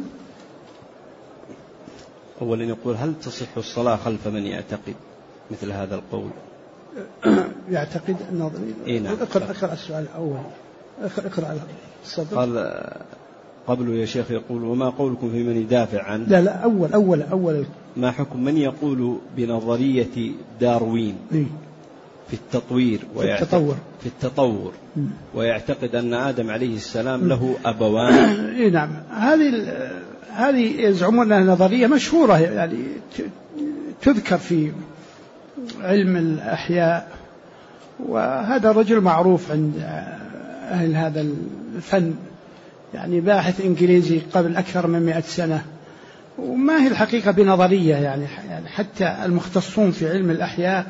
أولا يقول هل تصح الصلاة خلف من يعتقد مثل هذا القول؟ يعتقد نعم. اقرأ السؤال الأول، اقرأ الصدر. قال قبله يا شيخ يقول وما قولكم في من يدافع عن لا أول ما حكم من يقول بنظرية داروين في التطوير في التطور ويعتقد أن آدم عليه السلام له أبوان؟ نعم، هذه يزعمون أنها نظرية مشهورة، يعني تذكر في علم الأحياء، وهذا الرجل معروف عند أهل هذا الفن، يعني باحث إنجليزي قبل أكثر من 100 سنة، وما هي الحقيقة بنظرية، يعني حتى المختصون في علم الأحياء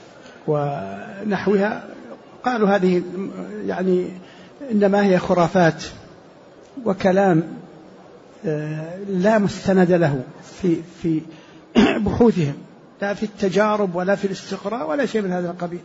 ونحوها قالوا هذه يعني إنما هي خرافات وكلام لا مستند له في بحوثهم، لا في التجارب ولا في الاستقراء ولا شيء من هذا القبيل.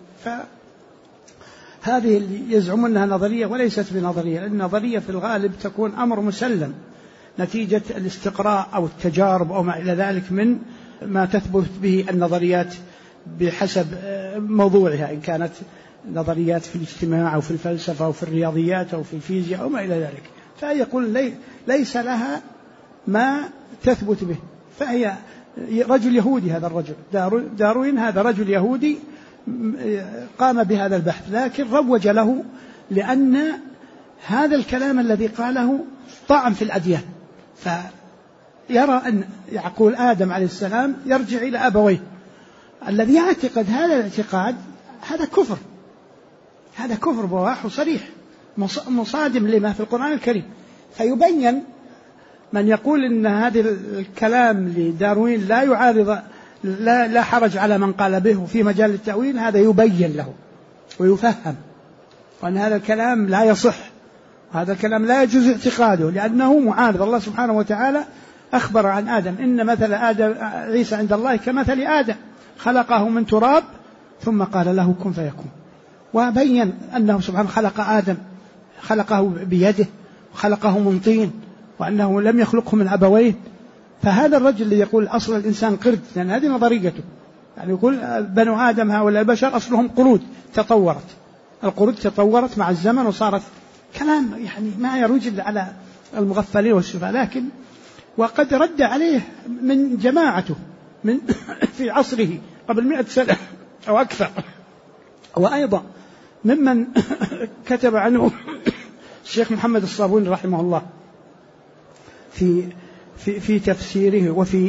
فهذه اللي يزعمون أنها نظرية وليست بنظرية، لأن النظرية في الغالب تكون أمر مسلم نتيجة الاستقراء أو التجارب أو ما إلى ذلك من ما تثبت به النظريات بحسب موضوعها، إن كانت نظريات في الاجتماع أو في الفلسفة أو في الرياضيات أو في الفيزياء أو ما إلى ذلك. فيقول ليس لها ما تثبت به، فهي رجل يهودي، هذا الرجل داروين هذا رجل يهودي قام بهذا البحث، لكن روج له لأن هذا الكلام الذي قاله طعن في الأديان، فيرى أن يقول آدم عليه السلام يرجع إلى أبويه. الذي يعتقد هذا الاعتقاد هذا كفر بواح وصريح مصادم لما في القرآن الكريم. فيبين من يقول إن هذا الكلام لداروين لا يعارض لا حرج على من قال به في مجال التأويل، هذا يبين له ويفهم وأن هذا الكلام لا يصح، هذا الكلام لا يجوز اعتقاده لأنه معارض. الله سبحانه وتعالى أخبر عن آدم إن مثل آدم عيسى عند الله كمثل آدم خلقه من تراب ثم قال له كن فيكون، وبين أنه سبحانه خلق آدم خلقه بيده وخلقه من طين وأنه لم يخلقه من أبوين. فهذا الرجل اللي يقول أصل الإنسان قرد، لأن هذه نظريته، يعني يقول بنو آدم هؤلاء البشر أصلهم قرود تطورت، القرود تطورت مع الزمن وصارت كلام يعني ما يروج إلا على المغفلين والسفهاء. لكن وقد رد عليه من جماعته من في عصره قبل 100 سنة أو أكثر، وأيضا ممن كتب عنه الشيخ محمد الصابوني رحمه الله في تفسيره وفي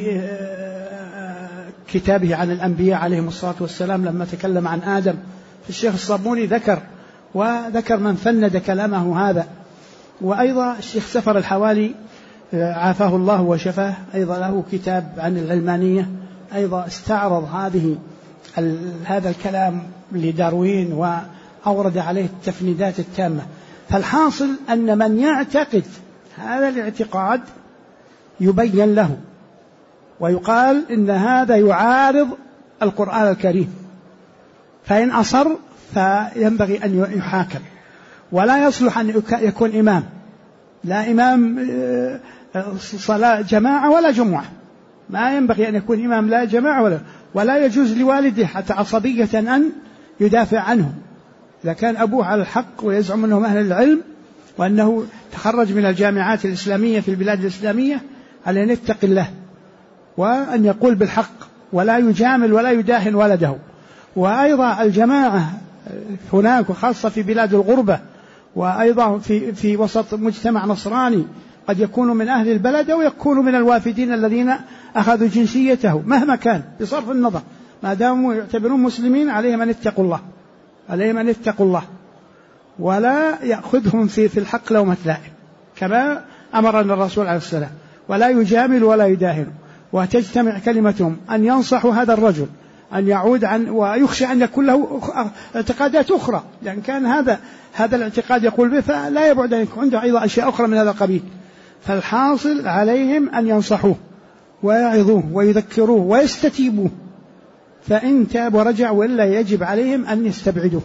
كتابه عن الأنبياء عليهم الصلاة والسلام لما تكلم عن آدم. الشيخ الصابوني وذكر من فند كلامه هذا. وأيضا الشيخ سفر الحوالي عافاه الله وشفاه أيضا له كتاب عن العلمانية، أيضا استعرض هذا الكلام لداروين وأورد عليه التفنيدات التامة. فالحاصل أن من يعتقد هذا الاعتقاد يبين له ويقال إن هذا يعارض القرآن الكريم، فإن أصر فينبغي أن يحاكم، ولا يصلح أن يكون إمام، لا إمام صلاة جماعة ولا جمعة، ما ينبغي أن يكون إمام لا جماعة ولا يجوز لوالده حتى عصبية أن يدافع عنه إذا كان أبوه على الحق ويزعم أنه أهل العلم وأنه تخرج من الجامعات الإسلامية في البلاد الإسلامية، على أن يتقي الله وأن يقول بالحق ولا يجامل ولا يداهن ولده. وأيضا الجماعة هناك وخاصة في بلاد الغربة، وأيضا في وسط مجتمع نصراني قد يكون من أهل البلد أو يكون من الوافدين الذين أخذوا جنسيته مهما كان بصرف النظر، ما داموا يعتبرون مسلمين عليهم أن يتقوا الله ولا يأخذهم في الحق لومة لائم كما أمرنا الرسول عليه السلام، ولا يجامل ولا يداهن. وتجتمع كلمتهم أن ينصحوا هذا الرجل أن يعود عن، ويخشى أن يكون له اعتقادات أخرى، لأن كان هذا الاعتقاد يقول به، فلا يبعد أن يكون عنده أيضا أشياء أخرى من هذا القبيل. فالحاصل عليهم أن ينصحوه ويعظوه ويذكروه ويستتيبوه، فإن تاب ورجع وإلا يجب عليهم أن يستبعدوه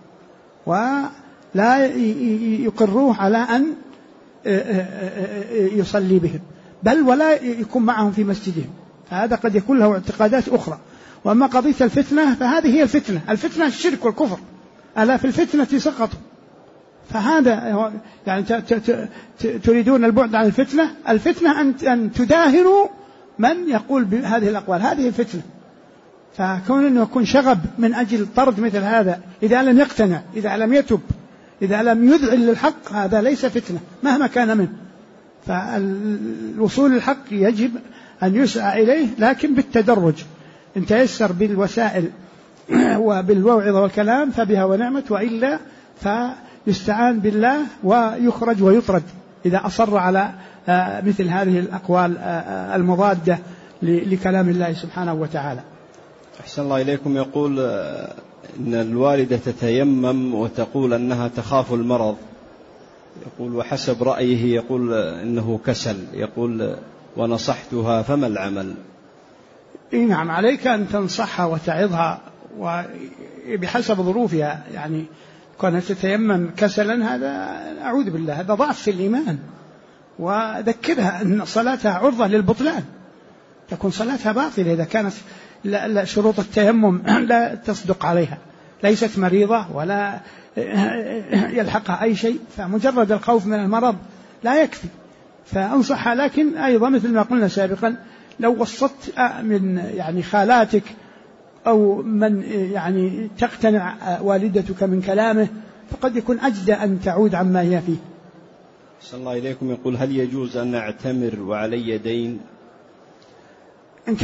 ولا يقروه على أن يصلي بهم، بل ولا يكون معهم في مسجدهم، فهذا قد يكون له اعتقادات أخرى. وأما قضية الفتنة فهذه هي الفتنة الشرك والكفر، ألا في الفتنة سقطوا. فهذا يعني تريدون البعد عن الفتنة أن تداهنوا من يقول بهذه الأقوال، هذه الفتنة. فكون أنه يكون شغب من أجل طرد مثل هذا، إذا لم يقتنع، إذا لم يتب، إذا لم يذعن للحق، هذا ليس فتنة مهما كان منه. فالوصول للحق يجب أن يسعى إليه، لكن بالتدرج. إن تيسر بالوسائل وبالوعظة والكلام فبها ونعمت، وإلا فيستعان بالله ويخرج ويطرد إذا أصر على مثل هذه الأقوال المضادة لكلام الله سبحانه وتعالى. أحسن الله إليكم. يقول إن الوالدة تتيمم وتقول أنها تخاف المرض، يقول وحسب رأيه يقول إنه كسل، يقول ونصحتها فما العمل؟ نعم، عليك أن تنصحها وتعظها وبحسب ظروفها. يعني كونها تتيمم كسلا هذا أعوذ بالله، هذا ضعف في الإيمان، وذكرها أن صلاتها عرضة للبطلان، تكون صلاتها باطلة إذا كانت شروط التيمم لا تصدق عليها، ليست مريضة ولا يلحقها أي شيء، فمجرد الخوف من المرض لا يكفي. فأنصحها، لكن أيضا مثل ما قلنا سابقا، لو وسطت من يعني خالاتك أو من يعني تقتنع والدتك من كلامه فقد يكون أجدى أن تعود عما هي فيه. صلى الله إليكم. يقول هل يجوز أن أعتمر وعلي دين؟ إن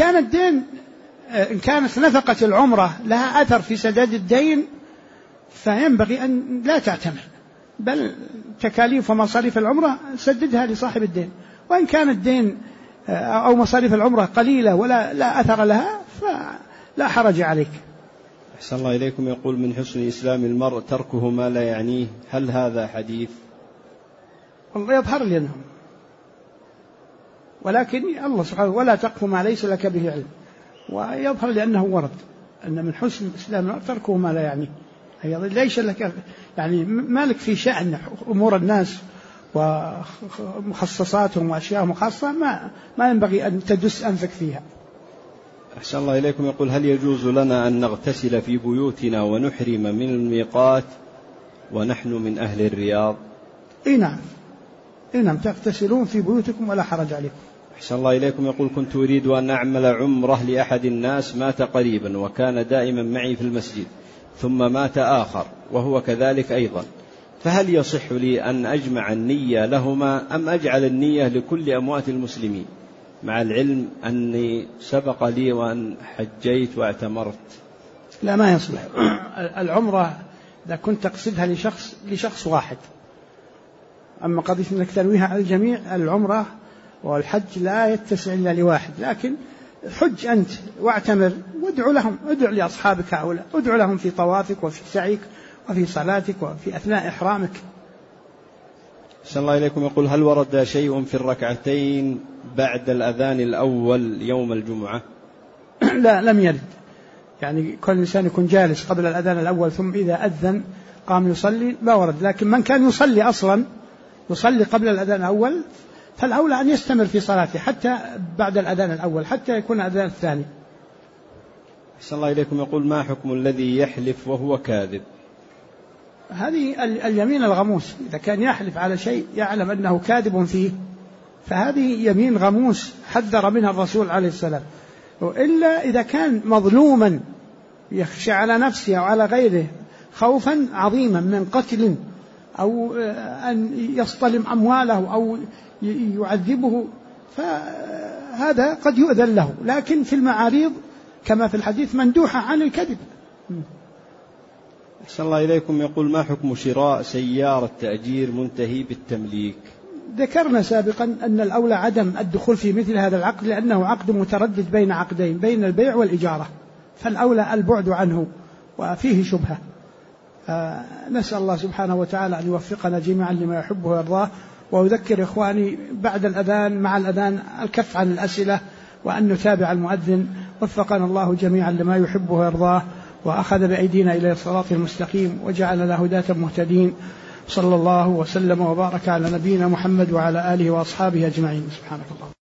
كانت نفقة العمرة لها أثر في سداد الدين فينبغي أن لا تعتمر، بل تكاليف ومصاريف العمرة سددها لصاحب الدين. وإن كان الدين أو مصاريف العمرة قليلة ولا لا أثر لها فلا حرج عليك. أحسن الله إليكم. يقول من حسن إسلام المرء تركه ما لا يعنيه، هل هذا حديث؟ والله يظهر لي أنهم، ولكن الله سبحانه ولا تقف ما ليس لك به علم، ويظهر لأنه ورد أن من حسن إسلام المرء تركه ما لا يعنيه، ليس لك يعني مالك في شأن أمور الناس ومخصصاتهم وأشياء خاصة ما ينبغي أن تدس أنفك فيها. أحسن الله إليكم. يقول هل يجوز لنا أن نغتسل في بيوتنا ونحرم من الميقات ونحن من أهل الرياض؟ نعم تغتسلون في بيوتكم ولا حرج عليكم. أحسن الله إليكم. يقول كنت أريد أن أعمل عمرة لأحد الناس مات قريبا وكان دائما معي في المسجد، ثم مات آخر وهو كذلك أيضا، فهل يصح لي أن أجمع النية لهما أم أجعل النية لكل أموات المسلمين، مع العلم أني سبق لي وأن حجيت واعتمرت؟ لا، ما يصلح. العمرة إذا كنت تقصدها لشخص واحد، أما قضية أنك تنويها على الجميع، العمرة والحج لا يتسع إلا لواحد، لكن حج أنت واعتمر وادعو لهم، ادعو لأصحابك هؤلاء، ادعو لهم في طوافك وفي سعيك وفي صلاتك وفي أثناء إحرامك. صلى الله إليكم. يقول هل ورد شيء في الركعتين بعد الأذان الأول يوم الجمعة؟ لا، لم يرد. يعني كل إنسان يكون جالس قبل الأذان الأول ثم إذا أذن قام يصلي، لا ورد. لكن من كان يصلي أصلا يصلي قبل الأذان الأول فالأولى أن يستمر في صلاته حتى بعد الأذان الأول حتى يكون الأذان الثاني. صلى الله إليكم. يقول ما حكم الذي يحلف وهو كاذب؟ هذه اليمين الغموس، إذا كان يحلف على شيء يعلم أنه كاذب فيه فهذه يمين غموس حذر منها الرسول عليه السلام. إلا إذا كان مظلوما يخشى على نفسه أو على غيره خوفا عظيما من قتل أو أن يصطلم أمواله أو يعذبه، فهذا قد يؤذن له، لكن في المعاريض كما في الحديث مندوحة عن الكذب. أحسن الله إليكم. يقول ما حكم شراء سيارة تأجير منتهي بالتمليك؟ ذكرنا سابقا أن الأولى عدم الدخول في مثل هذا العقد، لأنه عقد متردد بين عقدين، بين البيع والإجارة، فالأولى البعد عنه وفيه شبهة. نسأل الله سبحانه وتعالى أن يوفقنا جميعا لما يحبه ويرضاه. وأذكر إخواني بعد الأذان مع الأذان الكف عن الأسئلة، وأن نتابع المؤذن. وفقنا الله جميعا لما يحبه ويرضاه، وأخذ بأيدينا إلى الصراط المستقيم، وجعلنا هداة مهتدين. صلى الله وسلم وبارك على نبينا محمد وعلى آله وأصحابه أجمعين. سبحانك الله.